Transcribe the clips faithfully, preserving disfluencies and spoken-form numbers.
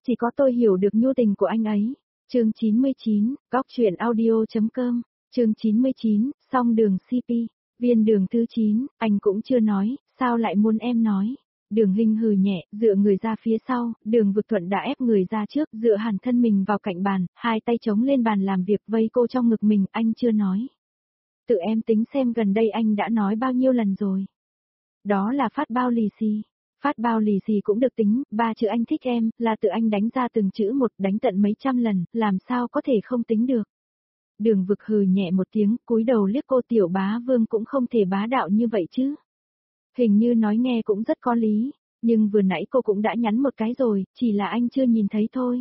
Chỉ có tôi hiểu được nhu tình của anh ấy. Chương chín mươi chín, góc truyện audio.com, chương chín mươi chín, song đường xê pê, viên đường thứ chín, anh cũng chưa nói, sao lại muốn em nói. Đường Hinh hừ nhẹ, dựa người ra phía sau, Đường Vực Thuận đã ép người ra trước, dựa hẳn thân mình vào cạnh bàn, hai tay chống lên bàn làm việc vây cô trong ngực mình, anh chưa nói. Tự em tính xem gần đây anh đã nói bao nhiêu lần rồi. Đó là phát bao lì xì. Phát bao lì xì cũng được tính, ba chữ anh thích em, là tự anh đánh ra từng chữ một, đánh tận mấy trăm lần, làm sao có thể không tính được. Đường Vực hừ nhẹ một tiếng, cúi đầu liếc cô, Tiểu Bá Vương cũng không thể bá đạo như vậy chứ. Hình như nói nghe cũng rất có lý, nhưng vừa nãy cô cũng đã nhắn một cái rồi, chỉ là anh chưa nhìn thấy thôi.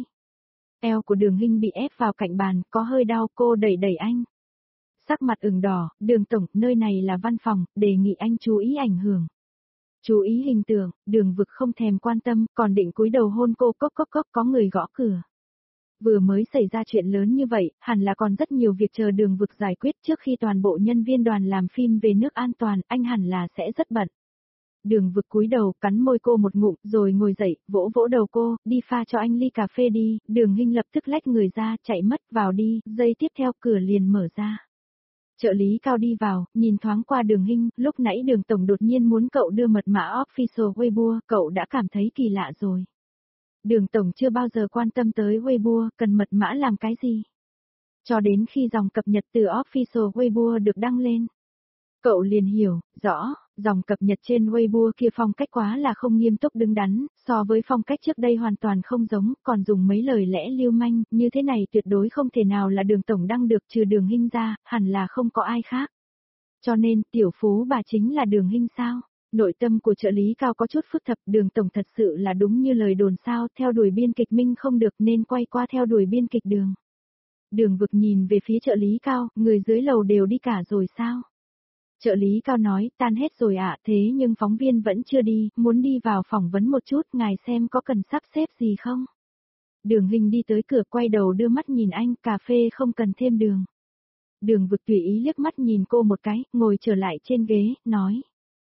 Eo của Đường Hinh bị ép vào cạnh bàn, có hơi đau, cô đẩy đẩy anh. Sắc mặt ửng đỏ, Đường Tổng, nơi này là văn phòng, đề nghị anh chú ý ảnh hưởng. Chú ý hình tượng, Đường Vực không thèm quan tâm, còn định cúi đầu hôn cô, cốc cốc cốc, có người gõ cửa. Vừa mới xảy ra chuyện lớn như vậy, hẳn là còn rất nhiều việc chờ Đường Vực giải quyết trước khi toàn bộ nhân viên đoàn làm phim về nước an toàn, anh hẳn là sẽ rất bận. Đường Vực cúi đầu, cắn môi cô một ngụm, rồi ngồi dậy, vỗ vỗ đầu cô, đi pha cho anh ly cà phê đi. Đường Hinh lập tức lách người ra, chạy mất, vào đi, giây tiếp theo cửa liền mở ra. Trợ lý Cao đi vào, nhìn thoáng qua Đường Hinh, lúc nãy Đường Tổng đột nhiên muốn cậu đưa mật mã official Weibo, cậu đã cảm thấy kỳ lạ rồi. Đường Tổng chưa bao giờ quan tâm tới Weibo, cần mật mã làm cái gì? Cho đến khi dòng cập nhật từ official Weibo được đăng lên. Cậu liền hiểu, rõ, dòng cập nhật trên Weibo kia phong cách quá là không nghiêm túc đứng đắn, so với phong cách trước đây hoàn toàn không giống, còn dùng mấy lời lẽ lưu manh, như thế này tuyệt đối không thể nào là Đường Tổng đăng được, trừ Đường Hinh ra, hẳn là không có ai khác. Cho nên, tiểu phú bà chính là Đường Hinh sao? Nội tâm của trợ lý Cao có chút phức tạp, Đường Tổng thật sự là đúng như lời đồn sao, theo đuổi biên kịch Minh không được nên quay qua theo đuổi biên kịch Đường. Đường Vực nhìn về phía trợ lý Cao, người dưới lầu đều đi cả rồi sao? Trợ lý Cao nói, tan hết rồi ạ, thế nhưng phóng viên vẫn chưa đi, muốn đi vào phỏng vấn một chút, ngài xem có cần sắp xếp gì không? Đường Hinh đi tới cửa, quay đầu đưa mắt nhìn anh, cà phê không cần thêm đường. Đường Vực tùy ý liếc mắt nhìn cô một cái, ngồi trở lại trên ghế, nói.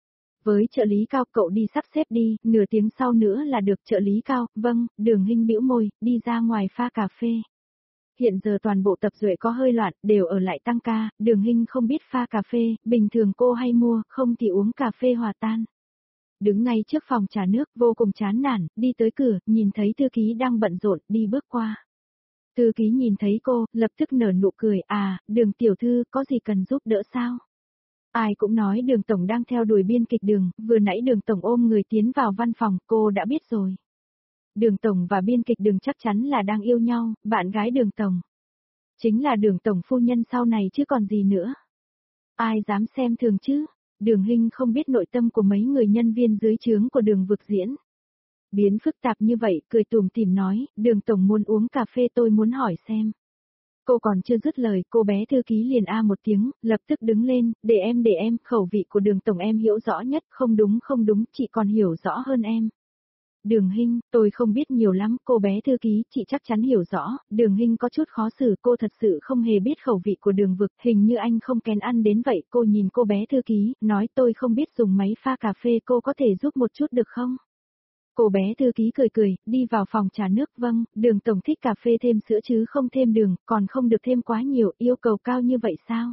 Với trợ lý Cao, cậu đi sắp xếp đi, nửa tiếng sau nữa là được. Trợ lý Cao, vâng. Đường Hinh bĩu môi, đi ra ngoài pha cà phê. Hiện giờ toàn bộ tập Duệ có hơi loạn, đều ở lại tăng ca, Đường Hinh không biết pha cà phê, bình thường cô hay mua, không thì uống cà phê hòa tan. Đứng ngay trước phòng trà nước, vô cùng chán nản, đi tới cửa, nhìn thấy thư ký đang bận rộn, đi bước qua. Thư ký nhìn thấy cô, lập tức nở nụ cười, à, Đường tiểu thư, có gì cần giúp đỡ sao? Ai cũng nói Đường Tổng đang theo đuổi biên kịch Đường, vừa nãy Đường Tổng ôm người tiến vào văn phòng, cô đã biết rồi. Đường Tổng và biên kịch Đường chắc chắn là đang yêu nhau, bạn gái Đường Tổng. Chính là Đường Tổng phu nhân sau này chứ còn gì nữa. Ai dám xem thường chứ, Đường Hinh không biết nội tâm của mấy người nhân viên dưới trướng của Đường Vực diễn. Biến phức tạp như vậy, cười tủm tỉm nói, Đường Tổng muốn uống cà phê tôi muốn hỏi xem. Cô còn chưa dứt lời, cô bé thư ký liền a một tiếng, lập tức đứng lên, để em để em, khẩu vị của Đường Tổng em hiểu rõ nhất, không đúng không đúng, chị còn hiểu rõ hơn em. Đường Hinh, tôi không biết nhiều lắm, cô bé thư ký, chị chắc chắn hiểu rõ. Đường Hinh có chút khó xử, cô thật sự không hề biết khẩu vị của Đường Vực, hình như anh không kén ăn đến vậy. Cô nhìn cô bé thư ký, nói tôi không biết dùng máy pha cà phê, cô có thể giúp một chút được không? Cô bé thư ký cười cười, đi vào phòng trà nước, vâng, Đường Tổng thích cà phê thêm sữa chứ không thêm đường, còn không được thêm quá nhiều, yêu cầu cao như vậy sao?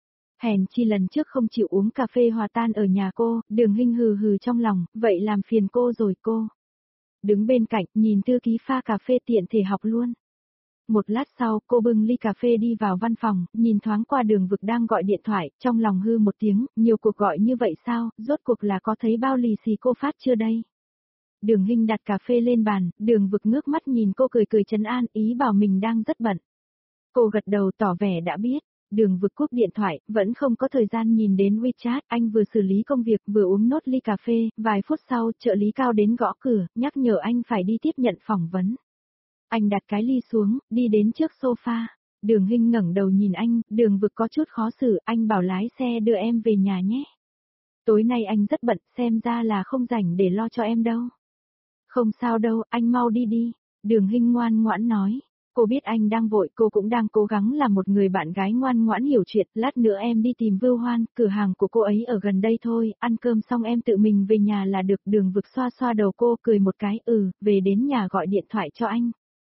Hèn chi lần trước không chịu uống cà phê hòa tan ở nhà cô, Đường Hinh hừ hừ trong lòng, vậy làm phiền cô rồi cô. Đứng bên cạnh, nhìn thư ký pha cà phê tiện thể học luôn. Một lát sau, cô bưng ly cà phê đi vào văn phòng, nhìn thoáng qua Đường Vực đang gọi điện thoại, trong lòng hư một tiếng, nhiều cuộc gọi như vậy sao, rốt cuộc là có thấy bao lì xì cô phát chưa đây? Đường Hinh đặt cà phê lên bàn, Đường Vực ngước mắt nhìn cô cười cười trấn an, ý bảo mình đang rất bận. Cô gật đầu tỏ vẻ đã biết. Đường Vực cúp điện thoại, vẫn không có thời gian nhìn đến WeChat, anh vừa xử lý công việc vừa uống nốt ly cà phê, vài phút sau, trợ lý Cao đến gõ cửa, nhắc nhở anh phải đi tiếp nhận phỏng vấn. Anh đặt cái ly xuống, đi đến trước sofa. Đường Hinh ngẩng đầu nhìn anh, Đường Vực có chút khó xử, anh bảo lái xe đưa em về nhà nhé. Tối nay anh rất bận, xem ra là không rảnh để lo cho em đâu. Không sao đâu, anh mau đi đi. Đường Hinh ngoan ngoãn nói. Cô biết anh đang vội, cô cũng đang cố gắng làm một người bạn gái ngoan ngoãn hiểu chuyện, lát nữa em đi tìm Vưu Hoan, cửa hàng của cô ấy ở gần đây thôi, ăn cơm xong em tự mình về nhà là được. Đường Vực xoa xoa đầu cô, cười một cái, ừ, về đến nhà gọi điện thoại cho anh.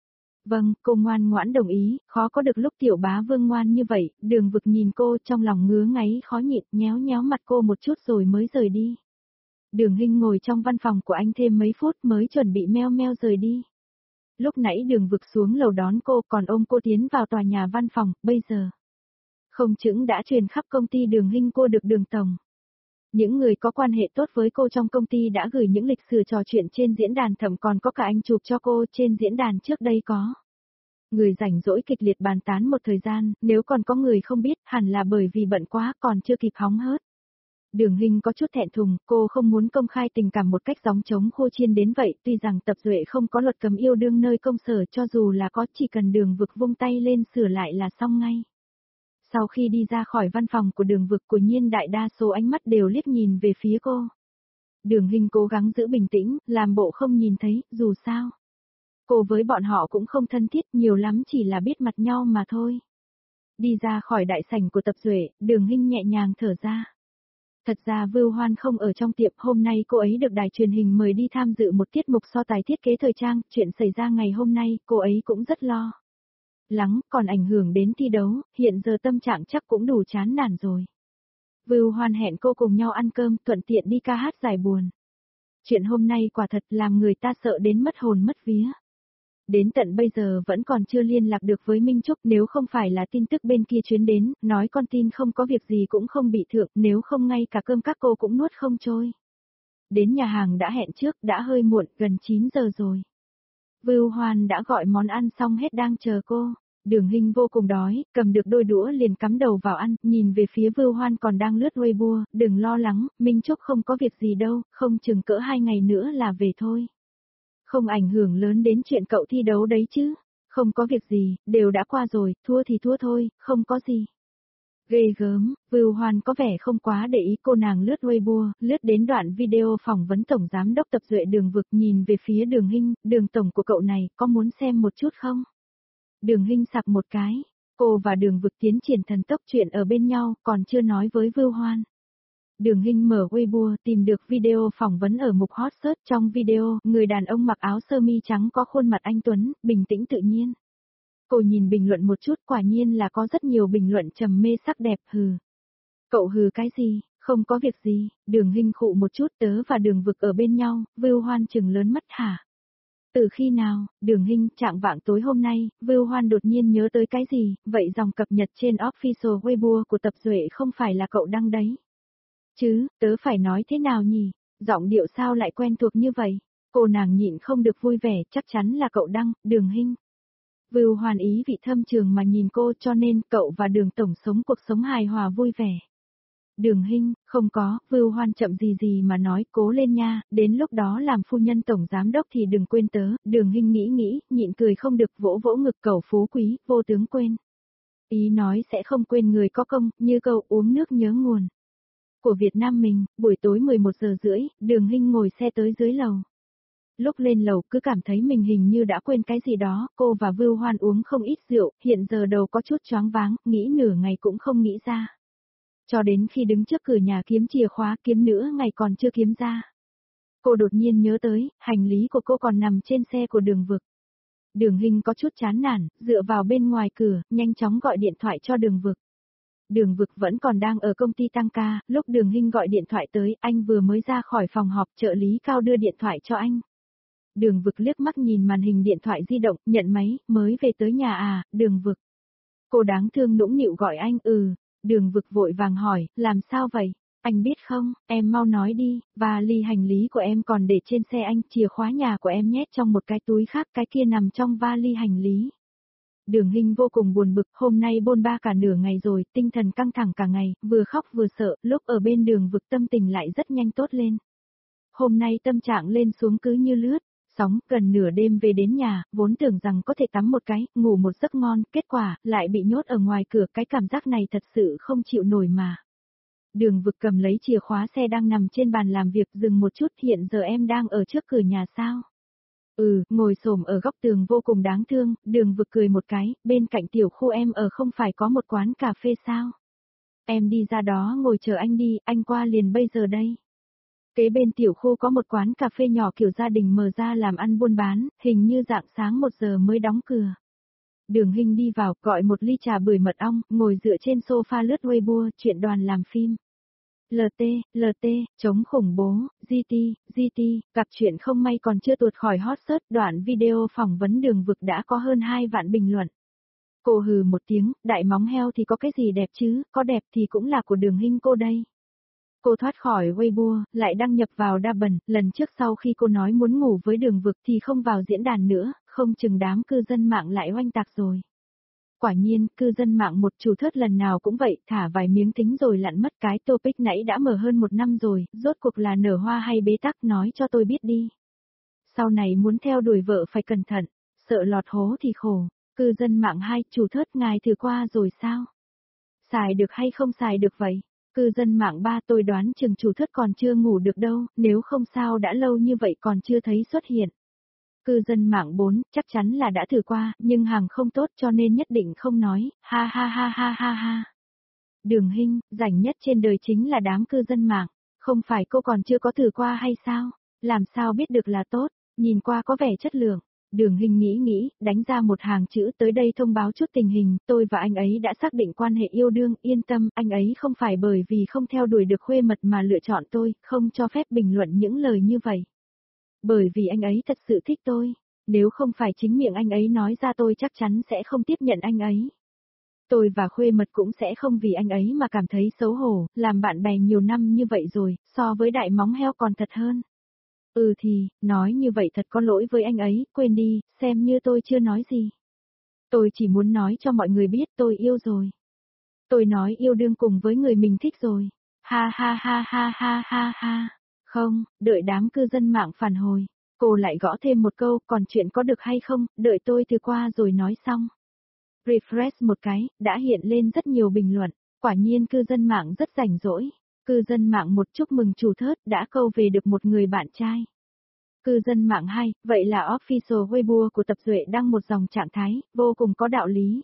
Vâng, cô ngoan ngoãn đồng ý, khó có được lúc tiểu bá vương ngoan như vậy, đường vực nhìn cô trong lòng ngứa ngáy khó nhịn, nhéo nhéo mặt cô một chút rồi mới rời đi. Đường Hinh ngồi trong văn phòng của anh thêm mấy phút mới chuẩn bị meo meo rời đi. Lúc nãy đường vực xuống lầu đón cô còn ôm cô tiến vào tòa nhà văn phòng, bây giờ. Không chững đã truyền khắp công ty Đường Hinh cô được Đường tổng. Những người có quan hệ tốt với cô trong công ty đã gửi những lịch sử trò chuyện trên diễn đàn, thậm còn có cả anh chụp cho cô trên diễn đàn trước đây có. Người rảnh rỗi kịch liệt bàn tán một thời gian, nếu còn có người không biết, hẳn là bởi vì bận quá còn chưa kịp hóng hớt. Đường Hinh có chút thẹn thùng, cô không muốn công khai tình cảm một cách gióng trống khô chiên đến vậy, tuy rằng Tập Duệ không có luật cấm yêu đương nơi công sở, cho dù là có chỉ cần Đường Vực vung tay lên sửa lại là xong ngay. Sau khi đi ra khỏi văn phòng của Đường Vực, của nhiên đại đa số ánh mắt đều liếc nhìn về phía cô. Đường Hinh cố gắng giữ bình tĩnh, làm bộ không nhìn thấy, dù sao. Cô với bọn họ cũng không thân thiết, nhiều lắm chỉ là biết mặt nhau mà thôi. Đi ra khỏi đại sảnh của Tập Duệ, Đường Hinh nhẹ nhàng thở ra. Thật ra Vưu Hoan không ở trong tiệm, hôm nay cô ấy được đài truyền hình mời đi tham dự một tiết mục so tài thiết kế thời trang, chuyện xảy ra ngày hôm nay, cô ấy cũng rất lo lắng, còn ảnh hưởng đến thi đấu, hiện giờ tâm trạng chắc cũng đủ chán nản rồi. Vưu Hoan hẹn cô cùng nhau ăn cơm, thuận tiện đi ca hát giải buồn. Chuyện hôm nay quả thật làm người ta sợ đến mất hồn mất vía. Đến tận bây giờ vẫn còn chưa liên lạc được với Minh Trúc, nếu không phải là tin tức bên kia chuyến đến, nói con tin không có việc gì cũng không bị thượng, nếu không ngay cả cơm các cô cũng nuốt không trôi. Đến nhà hàng đã hẹn trước, đã hơi muộn, gần chín giờ rồi. Vưu Hoan đã gọi món ăn xong hết đang chờ cô. Đường Hinh vô cùng đói, cầm được đôi đũa liền cắm đầu vào ăn, nhìn về phía Vưu Hoan còn đang lướt Weibo, đừng lo lắng, Minh Trúc không có việc gì đâu, không chừng cỡ hai ngày nữa là về thôi. Không ảnh hưởng lớn đến chuyện cậu thi đấu đấy chứ, không có việc gì, đều đã qua rồi, thua thì thua thôi, không có gì. Ghê gớm, Vưu Hoan có vẻ không quá để ý, cô nàng lướt Weibo, lướt đến đoạn video phỏng vấn Tổng Giám đốc Tập Duệ Đường Vực, nhìn về phía Đường Hinh, Đường Tổng của cậu này, có muốn xem một chút không? Đường Hinh sặc một cái, cô và Đường Vực tiến triển thần tốc, chuyện ở bên nhau, còn chưa nói với Vưu Hoan. Đường Hinh mở Weibo tìm được video phỏng vấn ở mục hot search, trong video, người đàn ông mặc áo sơ mi trắng có khuôn mặt anh tuấn, bình tĩnh tự nhiên. Cô nhìn bình luận một chút, quả nhiên là có rất nhiều bình luận trầm mê sắc đẹp, hừ. Cậu hừ cái gì, không có việc gì, Đường Hinh khụ một chút, tớ và Đường Vực ở bên nhau, Vưu Hoan chừng lớn mắt hả? Từ khi nào, Đường Hinh, trạng vạng tối hôm nay, Vưu Hoan đột nhiên nhớ tới cái gì, vậy dòng cập nhật trên official Weibo của Tập Duệ không phải là cậu đăng đấy. Chứ, tớ phải nói thế nào nhỉ, giọng điệu sao lại quen thuộc như vậy, cô nàng nhịn không được vui vẻ, chắc chắn là cậu đăng, Đường Hinh. Vưu Hoan ý vị thâm trường mà nhìn cô, cho nên cậu và Đường Tổng sống cuộc sống hài hòa vui vẻ. Đường Hinh, không có, Vưu Hoan chậm gì gì mà nói, cố lên nha, đến lúc đó làm phu nhân Tổng Giám đốc thì đừng quên tớ. Đường Hinh nghĩ nghĩ, nhịn cười không được, vỗ vỗ ngực, cẩu phú quý, vô tướng quên. Ý nói sẽ không quên người có công, như câu uống nước nhớ nguồn. Của Việt Nam mình, buổi tối mười một giờ rưỡi, Đường Hinh ngồi xe tới dưới lầu. Lúc lên lầu cứ cảm thấy mình hình như đã quên cái gì đó, cô và Vưu Hoan uống không ít rượu, hiện giờ đầu có chút choáng váng, nghĩ nửa ngày cũng không nghĩ ra. Cho đến khi đứng trước cửa nhà kiếm chìa khóa, kiếm nữa ngày còn chưa kiếm ra. Cô đột nhiên nhớ tới, hành lý của cô còn nằm trên xe của Đường Vực. Đường Hinh có chút chán nản, dựa vào bên ngoài cửa, nhanh chóng gọi điện thoại cho Đường Vực. Đường Vực vẫn còn đang ở công ty tăng ca, lúc Đường Hinh gọi điện thoại tới, anh vừa mới ra khỏi phòng họp, trợ lý Cao đưa điện thoại cho anh. Đường Vực liếc mắt nhìn màn hình điện thoại di động, nhận máy, mới về tới nhà à, Đường Vực. Cô đáng thương nũng nịu gọi anh, ừ. Đường Vực vội vàng hỏi, làm sao vậy? Anh biết không, em mau nói đi, và ly hành lý của em còn để trên xe anh, chìa khóa nhà của em nhét trong một cái túi khác, cái kia nằm trong vali hành lý. Đường Hinh vô cùng buồn bực, hôm nay bôn ba cả nửa ngày rồi, tinh thần căng thẳng cả ngày, vừa khóc vừa sợ, lúc ở bên Đường Vực tâm tình lại rất nhanh tốt lên. Hôm nay tâm trạng lên xuống cứ như lướt, sóng, gần nửa đêm về đến nhà, vốn tưởng rằng có thể tắm một cái, ngủ một giấc ngon, kết quả, lại bị nhốt ở ngoài cửa, cái cảm giác này thật sự không chịu nổi mà. Đường Vực cầm lấy chìa khóa xe đang nằm trên bàn làm việc, dừng một chút, hiện giờ em đang ở trước cửa nhà sao? Ừ, ngồi xổm ở góc tường vô cùng đáng thương, Đường Vực cười một cái, bên cạnh tiểu khu em ở không phải có một quán cà phê sao? Em đi ra đó ngồi chờ anh đi, anh qua liền bây giờ đây. Kế bên tiểu khu có một quán cà phê nhỏ kiểu gia đình mở ra làm ăn buôn bán, hình như rạng sáng một giờ mới đóng cửa. Đường Hinh đi vào, gọi một ly trà bưởi mật ong, ngồi dựa trên sofa lướt Weibo, chuyện đoàn làm phim. lờ tê, lờ tê, chống khủng bố, giê tê, giê tê, gặp chuyện không may còn chưa tuột khỏi hot search, đoạn video phỏng vấn Đường Vực đã có hơn hai vạn bình luận. Cô hừ một tiếng, đại móng heo thì có cái gì đẹp chứ, có đẹp thì cũng là của Đường Hinh cô đây. Cô thoát khỏi Weibo, lại đăng nhập vào Douban, lần trước sau khi cô nói muốn ngủ với Đường Vực thì không vào diễn đàn nữa, không chừng đám cư dân mạng lại oanh tạc rồi. Quả nhiên, cư dân mạng một chủ thớt lần nào cũng vậy, thả vài miếng tính rồi lặn mất. Cái topic nãy đã mở hơn một năm rồi, rốt cuộc là nở hoa hay bế tắc, nói cho tôi biết đi. Sau này muốn theo đuổi vợ phải cẩn thận, sợ lọt hố thì khổ. Cư dân mạng hai, chủ thớt ngài thử qua rồi sao? Xài được hay không xài được vậy? Cư dân mạng ba, tôi đoán chừng chủ thớt còn chưa ngủ được đâu, nếu không sao đã lâu như vậy còn chưa thấy xuất hiện. Cư dân mạng bốn, chắc chắn là đã thử qua, nhưng hàng không tốt cho nên nhất định không nói, ha ha ha ha ha ha. Đường Hinh, rảnh nhất trên đời chính là đám cư dân mạng, không phải cô còn chưa có thử qua hay sao? Làm sao biết được là tốt, nhìn qua có vẻ chất lượng. Đường Hinh nghĩ nghĩ, đánh ra một hàng chữ tới đây thông báo chút tình hình, tôi và anh ấy đã xác định quan hệ yêu đương, yên tâm, anh ấy không phải bởi vì không theo đuổi được khuê mật mà lựa chọn tôi, không cho phép bình luận những lời như vậy. Bởi vì anh ấy thật sự thích tôi, nếu không phải chính miệng anh ấy nói ra tôi chắc chắn sẽ không tiếp nhận anh ấy. Tôi và khuê mật cũng sẽ không vì anh ấy mà cảm thấy xấu hổ, làm bạn bè nhiều năm như vậy rồi, so với đại móng heo còn thật hơn. Ừ thì, nói như vậy thật có lỗi với anh ấy, quên đi, xem như tôi chưa nói gì. Tôi chỉ muốn nói cho mọi người biết tôi yêu rồi. Tôi nói yêu đương cùng với người mình thích rồi. Ha ha ha ha ha ha ha. Không, đợi đám cư dân mạng phản hồi. Cô lại gõ thêm một câu, còn chuyện có được hay không, đợi tôi thử qua rồi nói xong. Refresh một cái, đã hiện lên rất nhiều bình luận. Quả nhiên cư dân mạng rất rảnh rỗi. Cư dân mạng một chúc mừng chủ thớt đã câu về được một người bạn trai. Cư dân mạng hai, vậy là official Weibo của Tập Duệ đăng một dòng trạng thái, vô cùng có đạo lý.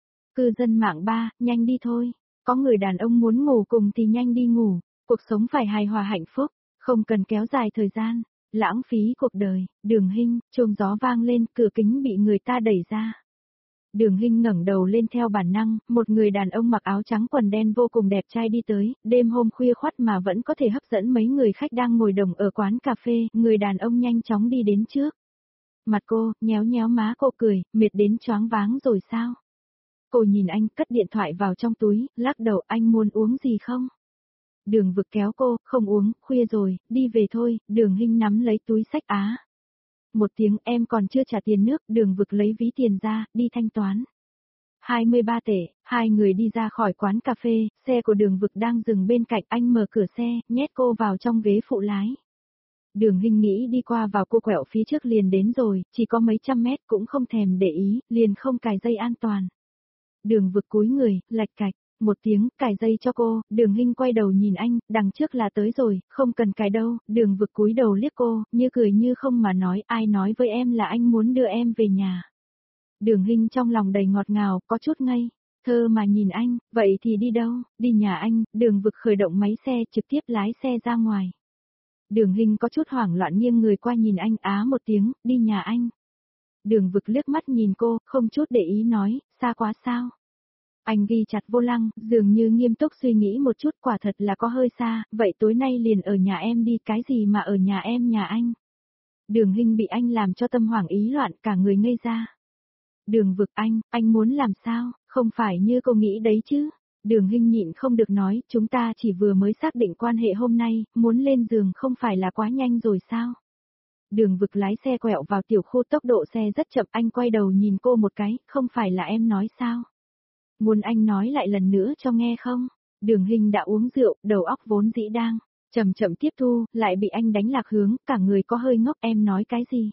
Cư dân mạng ba, nhanh đi thôi. Có người đàn ông muốn ngủ cùng thì nhanh đi ngủ. Cuộc sống phải hài hòa hạnh phúc, không cần kéo dài thời gian, lãng phí cuộc đời. Đường Hinh, chuông gió vang lên, cửa kính bị người ta đẩy ra. Đường Hinh ngẩng đầu lên theo bản năng, một người đàn ông mặc áo trắng quần đen vô cùng đẹp trai đi tới, đêm hôm khuya khoắt mà vẫn có thể hấp dẫn mấy người khách đang ngồi đồng ở quán cà phê, người đàn ông nhanh chóng đi đến trước. Mặt cô, nhéo nhéo má cô cười, mệt đến choáng váng rồi sao? Cô nhìn anh, cất điện thoại vào trong túi, lắc đầu, anh muốn uống gì không? Đường Vực kéo cô, không uống, khuya rồi, đi về thôi. Đường Hinh nắm lấy túi xách á. Một tiếng, em còn chưa trả tiền nước, Đường Vực lấy ví tiền ra, đi thanh toán. hai mươi ba tệ, hai người đi ra khỏi quán cà phê, xe của Đường Vực đang dừng bên cạnh, anh mở cửa xe, nhét cô vào trong ghế phụ lái. Đường Hinh nghĩ đi qua vào cô quẹo phía trước liền đến rồi, chỉ có mấy trăm mét cũng không thèm để ý, liền không cài dây an toàn. Đường Vực cúi người, lạch cạch. Một tiếng, cài dây cho cô, Đường Hinh quay đầu nhìn anh, đằng trước là tới rồi, không cần cài đâu. Đường Vực cúi đầu liếc cô, như cười như không mà nói, ai nói với em là anh muốn đưa em về nhà. Đường Hinh trong lòng đầy ngọt ngào, có chút ngây, thơ mà nhìn anh, vậy thì đi đâu, đi nhà anh. Đường Vực khởi động máy xe, trực tiếp lái xe ra ngoài. Đường Hinh có chút hoảng loạn nghiêng người qua nhìn anh, á một tiếng, đi nhà anh. Đường Vực liếc mắt nhìn cô, không chút để ý nói, xa quá sao. Anh ghi chặt vô lăng, dường như nghiêm túc suy nghĩ một chút, quả thật là có hơi xa, vậy tối nay liền ở nhà em đi, cái gì mà ở nhà em nhà anh. Đường Hinh bị anh làm cho tâm hoảng ý loạn, cả người ngây ra. Đường Vực, anh, anh muốn làm sao, không phải như cô nghĩ đấy chứ. Đường Hinh nhịn không được nói, chúng ta chỉ vừa mới xác định quan hệ hôm nay, muốn lên giường không phải là quá nhanh rồi sao. Đường Vực lái xe quẹo vào tiểu khu, tốc độ xe rất chậm, anh quay đầu nhìn cô một cái, không phải là em nói sao. Muốn anh nói lại lần nữa cho nghe không? Đường Hinh đã uống rượu, đầu óc vốn dĩ đang chậm chậm tiếp thu, lại bị anh đánh lạc hướng, cả người có hơi ngốc, em nói cái gì?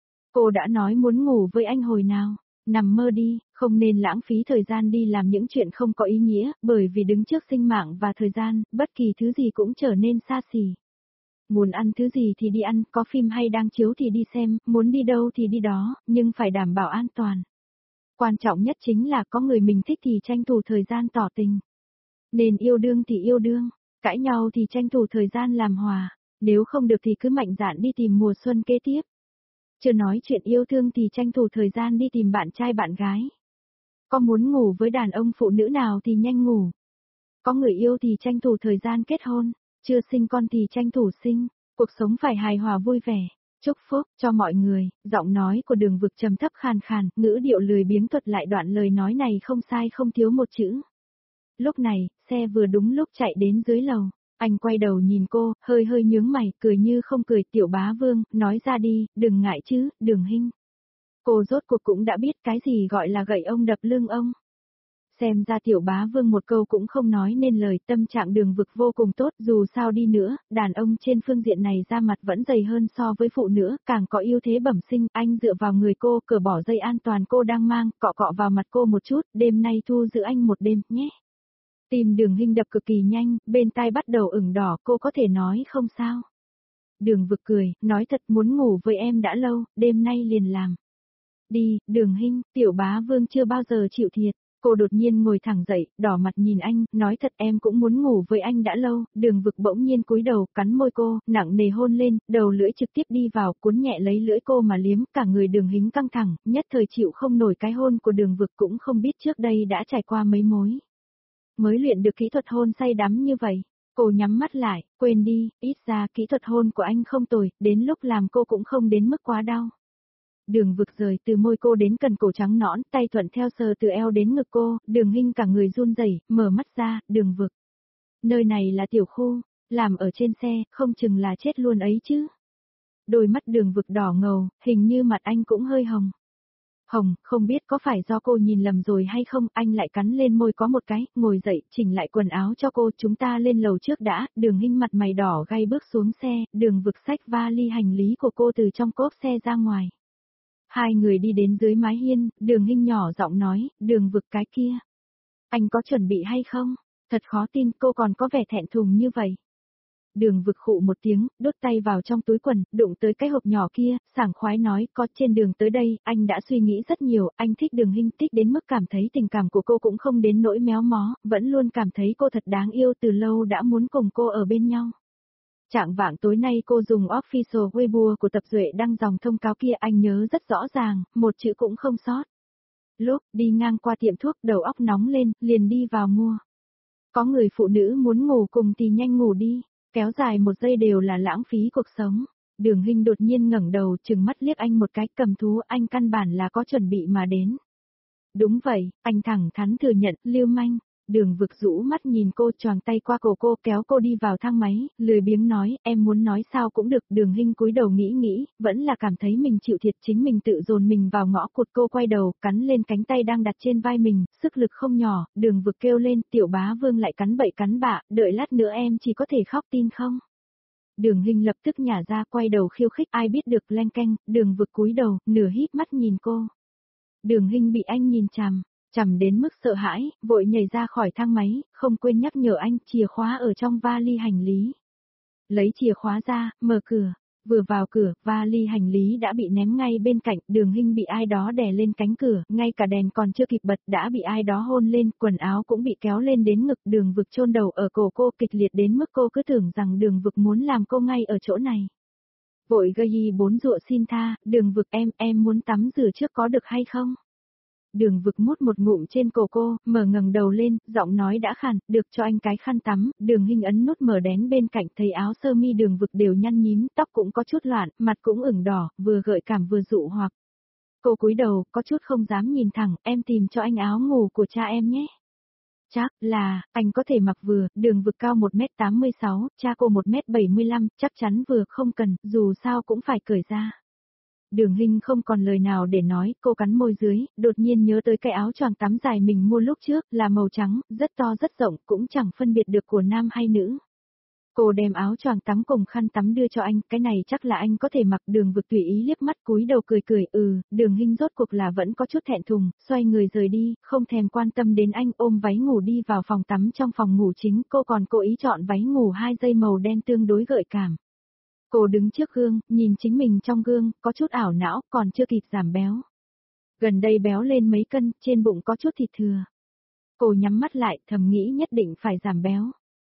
Cô đã nói muốn ngủ với anh hồi nào? Nằm mơ đi, không nên lãng phí thời gian đi làm những chuyện không có ý nghĩa, bởi vì đứng trước sinh mạng và thời gian, bất kỳ thứ gì cũng trở nên xa xỉ. Muốn ăn thứ gì thì đi ăn, có phim hay đang chiếu thì đi xem, muốn đi đâu thì đi đó, nhưng phải đảm bảo an toàn. Quan trọng nhất chính là có người mình thích thì tranh thủ thời gian tỏ tình. Nên yêu đương thì yêu đương, cãi nhau thì tranh thủ thời gian làm hòa. Nếu không được thì cứ mạnh dạn đi tìm mùa xuân kế tiếp. Chưa nói chuyện yêu thương thì tranh thủ thời gian đi tìm bạn trai bạn gái. Có muốn ngủ với đàn ông phụ nữ nào thì nhanh ngủ. Có người yêu thì tranh thủ thời gian kết hôn, chưa sinh con thì tranh thủ sinh, cuộc sống phải hài hòa vui vẻ. Chúc phúc cho mọi người, giọng nói của Đường Vực trầm thấp khàn khàn, ngữ điệu lười biếng thuật lại đoạn lời nói này không sai không thiếu một chữ. Lúc này, xe vừa đúng lúc chạy đến dưới lầu, anh quay đầu nhìn cô, hơi hơi nhướng mày, cười như không cười. Tiểu bá vương, nói ra đi, đừng ngại chứ, Đường Hinh. Cô rốt cuộc cũng đã biết cái gì gọi là gậy ông đập lưng ông. Xem ra tiểu bá vương một câu cũng không nói nên lời. Tâm trạng Đường Vực vô cùng tốt, dù sao đi nữa, đàn ông trên phương diện này da mặt vẫn dày hơn so với phụ nữ, càng có ưu thế bẩm sinh. Anh dựa vào người cô, cởi bỏ dây an toàn cô đang mang, cọ cọ vào mặt cô một chút, đêm nay thu giữ anh một đêm, nhé. Tim Đường Hinh đập cực kỳ nhanh, bên tai bắt đầu ửng đỏ, cô có thể nói không sao. Đường Vực cười, nói thật muốn ngủ với em đã lâu, đêm nay liền làm. Đi, Đường Hinh, tiểu bá vương chưa bao giờ chịu thiệt. Cô đột nhiên ngồi thẳng dậy, đỏ mặt nhìn anh, nói thật em cũng muốn ngủ với anh đã lâu. Đường Vực bỗng nhiên cúi đầu, cắn môi cô, nặng nề hôn lên, đầu lưỡi trực tiếp đi vào, cuốn nhẹ lấy lưỡi cô mà liếm. Cả người Đường Hinh căng thẳng, nhất thời chịu không nổi cái hôn của Đường Vực, cũng không biết trước đây đã trải qua mấy mối. Mới luyện được kỹ thuật hôn say đắm như vậy. Cô nhắm mắt lại, quên đi, ít ra kỹ thuật hôn của anh không tồi, đến lúc làm cô cũng không đến mức quá đau. Đường Vực rời từ môi cô đến cần cổ trắng nõn, tay thuận theo sờ từ eo đến ngực cô, Đường Hinh cả người run rẩy, mở mắt ra, Đường Vực. Nơi này là tiểu khu, làm ở trên xe, không chừng là chết luôn ấy chứ. Đôi mắt Đường Vực đỏ ngầu, hình như mặt anh cũng hơi hồng. Hồng, không biết có phải do cô nhìn lầm rồi hay không, anh lại cắn lên môi có một cái, ngồi dậy, chỉnh lại quần áo cho cô, chúng ta lên lầu trước đã. Đường Hinh mặt mày đỏ gay bước xuống xe, Đường Vực xách vali hành lý của cô từ trong cốp xe ra ngoài. Hai người đi đến dưới mái hiên, Đường Hinh nhỏ giọng nói, Đường Vực cái kia. Anh có chuẩn bị hay không? Thật khó tin cô còn có vẻ thẹn thùng như vậy. Đường Vực khụ một tiếng, đút tay vào trong túi quần, đụng tới cái hộp nhỏ kia, sảng khoái nói, có trên đường tới đây, anh đã suy nghĩ rất nhiều, anh thích Đường Hinh, thích đến mức cảm thấy tình cảm của cô cũng không đến nỗi méo mó, vẫn luôn cảm thấy cô thật đáng yêu, từ lâu đã muốn cùng cô ở bên nhau. Trạng vạng tối nay cô dùng official Weibo của Tập Duệ đăng dòng thông cáo kia, anh nhớ rất rõ ràng, một chữ cũng không sót. Lúc đi ngang qua tiệm thuốc đầu óc nóng lên, liền đi vào mua. Có người phụ nữ muốn ngủ cùng thì nhanh ngủ đi, kéo dài một giây đều là lãng phí cuộc sống. Đường Hinh đột nhiên ngẩng đầu trừng mắt liếc anh một cái, cầm thú, anh căn bản là có chuẩn bị mà đến. Đúng vậy, anh thẳng thắn thừa nhận, lưu manh. Đường Vực rũ mắt nhìn cô, choàng tay qua cổ cô, kéo cô đi vào thang máy, lười biếng nói, em muốn nói sao cũng được. Đường Hinh cúi đầu nghĩ nghĩ, vẫn là cảm thấy mình chịu thiệt, chính mình tự dồn mình vào ngõ cụt. Cô quay đầu, cắn lên cánh tay đang đặt trên vai mình, sức lực không nhỏ. Đường Vực kêu lên, tiểu bá vương lại cắn bậy cắn bạ, đợi lát nữa em chỉ có thể khóc, tin không? Đường Hinh lập tức nhả ra, quay đầu khiêu khích, ai biết được, leng keng. Đường Vực cúi đầu, nửa híp mắt nhìn cô. Đường Hinh bị anh nhìn chằm. Chằm đến mức sợ hãi, vội nhảy ra khỏi thang máy, không quên nhắc nhở anh, chìa khóa ở trong vali hành lý. Lấy chìa khóa ra, mở cửa, vừa vào cửa, vali hành lý đã bị ném ngay bên cạnh. Đường Hinh bị ai đó đè lên cánh cửa, ngay cả đèn còn chưa kịp bật đã bị ai đó hôn lên, quần áo cũng bị kéo lên đến ngực. Đường Vực chôn đầu ở cổ cô kịch liệt đến mức cô cứ tưởng rằng Đường Vực muốn làm cô ngay ở chỗ này. Vội gây bốn dụa xin tha, Đường Vực em, em muốn tắm rửa trước có được hay không? Đường Vực mút một ngụm trên cổ cô, mở ngẩng đầu lên, giọng nói đã khàn, được cho anh cái khăn tắm. Đường Hinh ấn nút mở đén bên cạnh, thấy áo sơ mi Đường Vực đều nhăn nhím, tóc cũng có chút loạn, mặt cũng ửng đỏ, vừa gợi cảm vừa dụ hoặc. Cô cúi đầu, có chút không dám nhìn thẳng, em tìm cho anh áo ngủ của cha em nhé. Chắc là, anh có thể mặc vừa. Đường Vực cao một mét tám mươi sáu, cha cô một mét bảy mươi lăm, chắc chắn vừa, không cần, dù sao cũng phải cởi ra. Đường Hinh không còn lời nào để nói, cô cắn môi dưới, đột nhiên nhớ tới cái áo choàng tắm dài mình mua lúc trước, là màu trắng, rất to rất rộng, cũng chẳng phân biệt được của nam hay nữ. Cô đem áo choàng tắm cùng khăn tắm đưa cho anh, cái này chắc là anh có thể mặc. Đường Vực tùy ý liếc mắt cúi đầu cười cười, ừ. Đường Hinh rốt cuộc là vẫn có chút thẹn thùng, xoay người rời đi, không thèm quan tâm đến anh, ôm váy ngủ đi vào phòng tắm. Trong phòng ngủ chính, cô còn cố ý chọn váy ngủ hai dây màu đen tương đối gợi cảm. Cô đứng trước gương, nhìn chính mình trong gương, có chút ảo não, còn chưa kịp giảm béo. Gần đây béo lên mấy cân, trên bụng có chút thịt thừa. Cô nhắm mắt lại, thầm nghĩ nhất định phải giảm béo.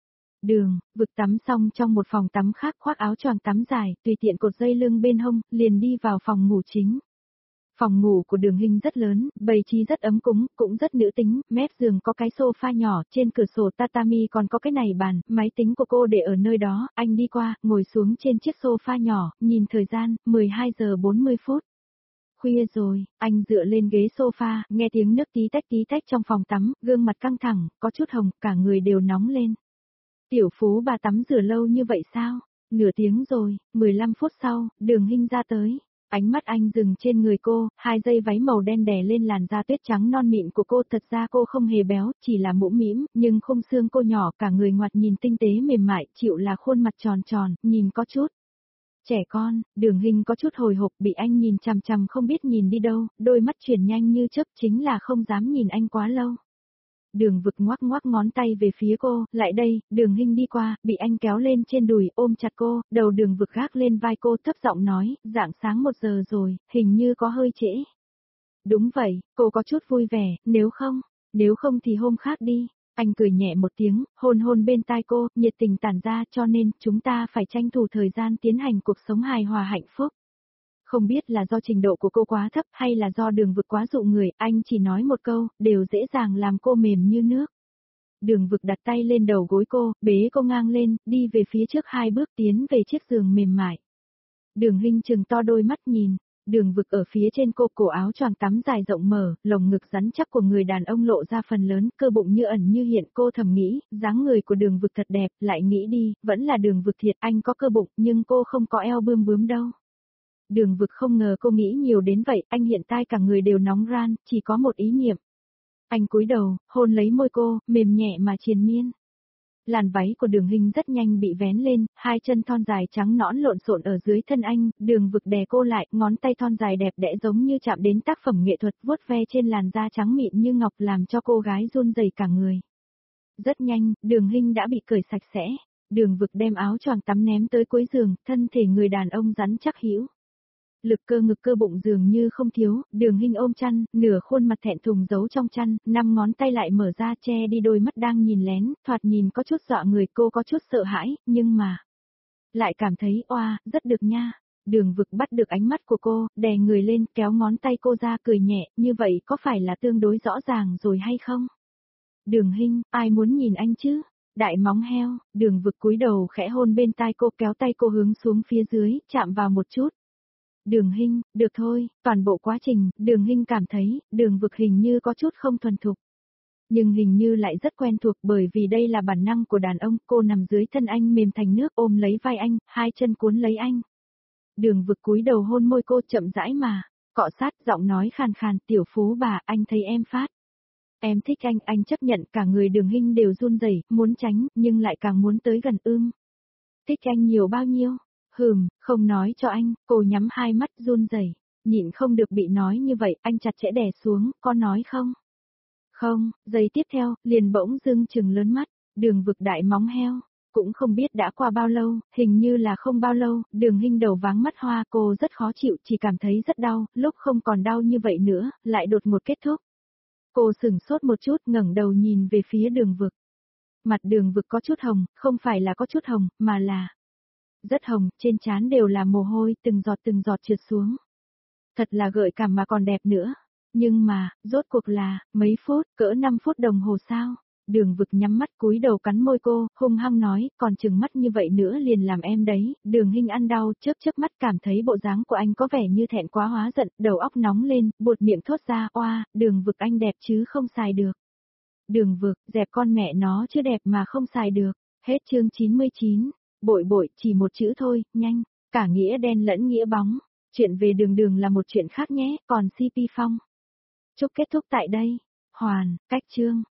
Đường, vực tắm xong trong một phòng tắm khác khoác áo choàng tắm dài, tùy tiện cột dây lưng bên hông, liền đi vào phòng ngủ chính. Phòng ngủ của Đường Hinh rất lớn, bày trí rất ấm cúng, cũng rất nữ tính, mép giường có cái sofa nhỏ, trên cửa sổ tatami còn có cái này bàn, máy tính của cô để ở nơi đó, anh đi qua, ngồi xuống trên chiếc sofa nhỏ, nhìn thời gian, mười hai giờ bốn mươi phút. Khuya rồi, anh dựa lên ghế sofa, nghe tiếng nước tí tách tí tách trong phòng tắm, gương mặt căng thẳng, có chút hồng, cả người đều nóng lên. Tiểu Phú bà tắm rửa lâu như vậy sao? Nửa tiếng rồi, mười lăm phút sau, Đường Hinh ra tới. Ánh mắt anh dừng trên người cô, hai dây váy màu đen đè lên làn da tuyết trắng non mịn của cô. Thật ra cô không hề béo, chỉ là mũm mĩm, nhưng khung xương cô nhỏ, cả người ngoặt nhìn tinh tế mềm mại, chịu là khuôn mặt tròn tròn, nhìn có chút trẻ con. Đường Hinh có chút hồi hộp, bị anh nhìn chằm chằm không biết nhìn đi đâu, đôi mắt chuyển nhanh như chớp, chính là không dám nhìn anh quá lâu. Đường Vực ngoắc ngoắc ngón tay về phía cô, lại đây. Đường Hinh đi qua, bị anh kéo lên trên đùi, ôm chặt cô, đầu Đường Vực gác lên vai cô, thấp giọng nói, rạng sáng một giờ rồi, hình như có hơi trễ. Đúng vậy, cô có chút vui vẻ, nếu không, nếu không thì hôm khác đi. Anh cười nhẹ một tiếng, hôn hôn bên tai cô, nhiệt tình tản ra, cho nên, chúng ta phải tranh thủ thời gian tiến hành cuộc sống hài hòa hạnh phúc. Không biết là do trình độ của cô quá thấp hay là do Đường Vực quá dụ người, anh chỉ nói một câu, đều dễ dàng làm cô mềm như nước. Đường Vực đặt tay lên đầu gối cô, bế cô ngang lên, đi về phía trước hai bước tiến về chiếc giường mềm mại. Đường Hinh trừng to đôi mắt nhìn, Đường Vực ở phía trên cô, cổ áo choàng tắm dài rộng mở, lồng ngực rắn chắc của người đàn ông lộ ra phần lớn, cơ bụng như ẩn như hiện. Cô thầm nghĩ, dáng người của Đường Vực thật đẹp, lại nghĩ đi, vẫn là Đường Vực thiệt, anh có cơ bụng, nhưng cô không có eo bươm bướm đâu. Đường Vực không ngờ cô nghĩ nhiều đến vậy, anh hiện tại cả người đều nóng ran, chỉ có một ý niệm. Anh cúi đầu, hôn lấy môi cô, mềm nhẹ mà triền miên. Làn váy của Đường Hinh rất nhanh bị vén lên, hai chân thon dài trắng nõn lộn xộn ở dưới thân anh, Đường Vực đè cô lại, ngón tay thon dài đẹp đẽ giống như chạm đến tác phẩm nghệ thuật, vuốt ve trên làn da trắng mịn như ngọc làm cho cô gái run rẩy cả người. Rất nhanh, Đường Hinh đã bị cởi sạch sẽ, Đường Vực đem áo choàng tắm ném tới cuối giường, thân thể người đàn ông rắn chắc hữu lực, cơ ngực cơ bụng dường như không thiếu. Đường Hinh ôm chăn, nửa khuôn mặt thẹn thùng giấu trong chăn, năm ngón tay lại mở ra che đi đôi mắt đang nhìn lén, thoạt nhìn có chút dọa người. Cô có chút sợ hãi, nhưng mà lại cảm thấy oa, rất được nha. Đường Vực bắt được ánh mắt của cô, đè người lên, kéo ngón tay cô ra, cười nhẹ, như vậy có phải là tương đối rõ ràng rồi hay không? Đường Hinh, ai muốn nhìn anh chứ? Đại móng heo. Đường Vực cúi đầu khẽ hôn bên tai cô, kéo tay cô hướng xuống phía dưới, chạm vào một chút. Đường Hinh, được thôi. Toàn bộ quá trình, Đường Hinh cảm thấy, Đường Vực hình như có chút không thuần thục. Nhưng hình như lại rất quen thuộc, bởi vì đây là bản năng của đàn ông. Cô nằm dưới thân anh mềm thành nước, ôm lấy vai anh, hai chân cuốn lấy anh. Đường Vực cúi đầu hôn môi cô, chậm rãi mà cọ sát, giọng nói khàn khàn, tiểu Phú bà, anh thấy em phát. Em thích anh, anh chấp nhận. Cả người Đường Hinh đều run rẩy, muốn tránh, nhưng lại càng muốn tới gần. Ưm. Thích anh nhiều bao nhiêu? Hừm, không nói cho anh. Cô nhắm hai mắt, run rẩy, nhịn không được bị nói như vậy, anh chặt chẽ đè xuống, có nói không? Không. Giây tiếp theo, liền bỗng dưng trừng lớn mắt. Đường Vực đại móng heo. Cũng không biết đã qua bao lâu, hình như là không bao lâu. Đường Hinh đầu váng mắt hoa, cô rất khó chịu, chỉ cảm thấy rất đau, lúc không còn đau như vậy nữa, lại đột ngột kết thúc. Cô sửng sốt một chút, ngẩng đầu nhìn về phía Đường Vực. Mặt Đường Vực có chút hồng, không phải là có chút hồng, mà là rất hồng, trên trán đều là mồ hôi, từng giọt từng giọt trượt xuống. Thật là gợi cảm mà còn đẹp nữa. Nhưng mà, rốt cuộc là, mấy phút, cỡ năm phút đồng hồ sao? Đường Vực nhắm mắt cúi đầu cắn môi cô, hung hăng nói, còn chừng mắt như vậy nữa liền làm em đấy. Đường Hinh ăn đau, chớp chớp mắt, cảm thấy bộ dáng của anh có vẻ như thẹn quá hóa giận, đầu óc nóng lên, buột miệng thốt ra, oa, Đường Vực anh đẹp chứ không xài được. Đường Vực, dẹp con mẹ nó chứ đẹp mà không xài được. Hết chương chín mươi chín. Bội bội, chỉ một chữ thôi, nhanh, cả nghĩa đen lẫn nghĩa bóng. Chuyện về Đường Đường là một chuyện khác nhé, còn xê pê Phong. Chúc kết thúc tại đây. Hoàn, cách chương.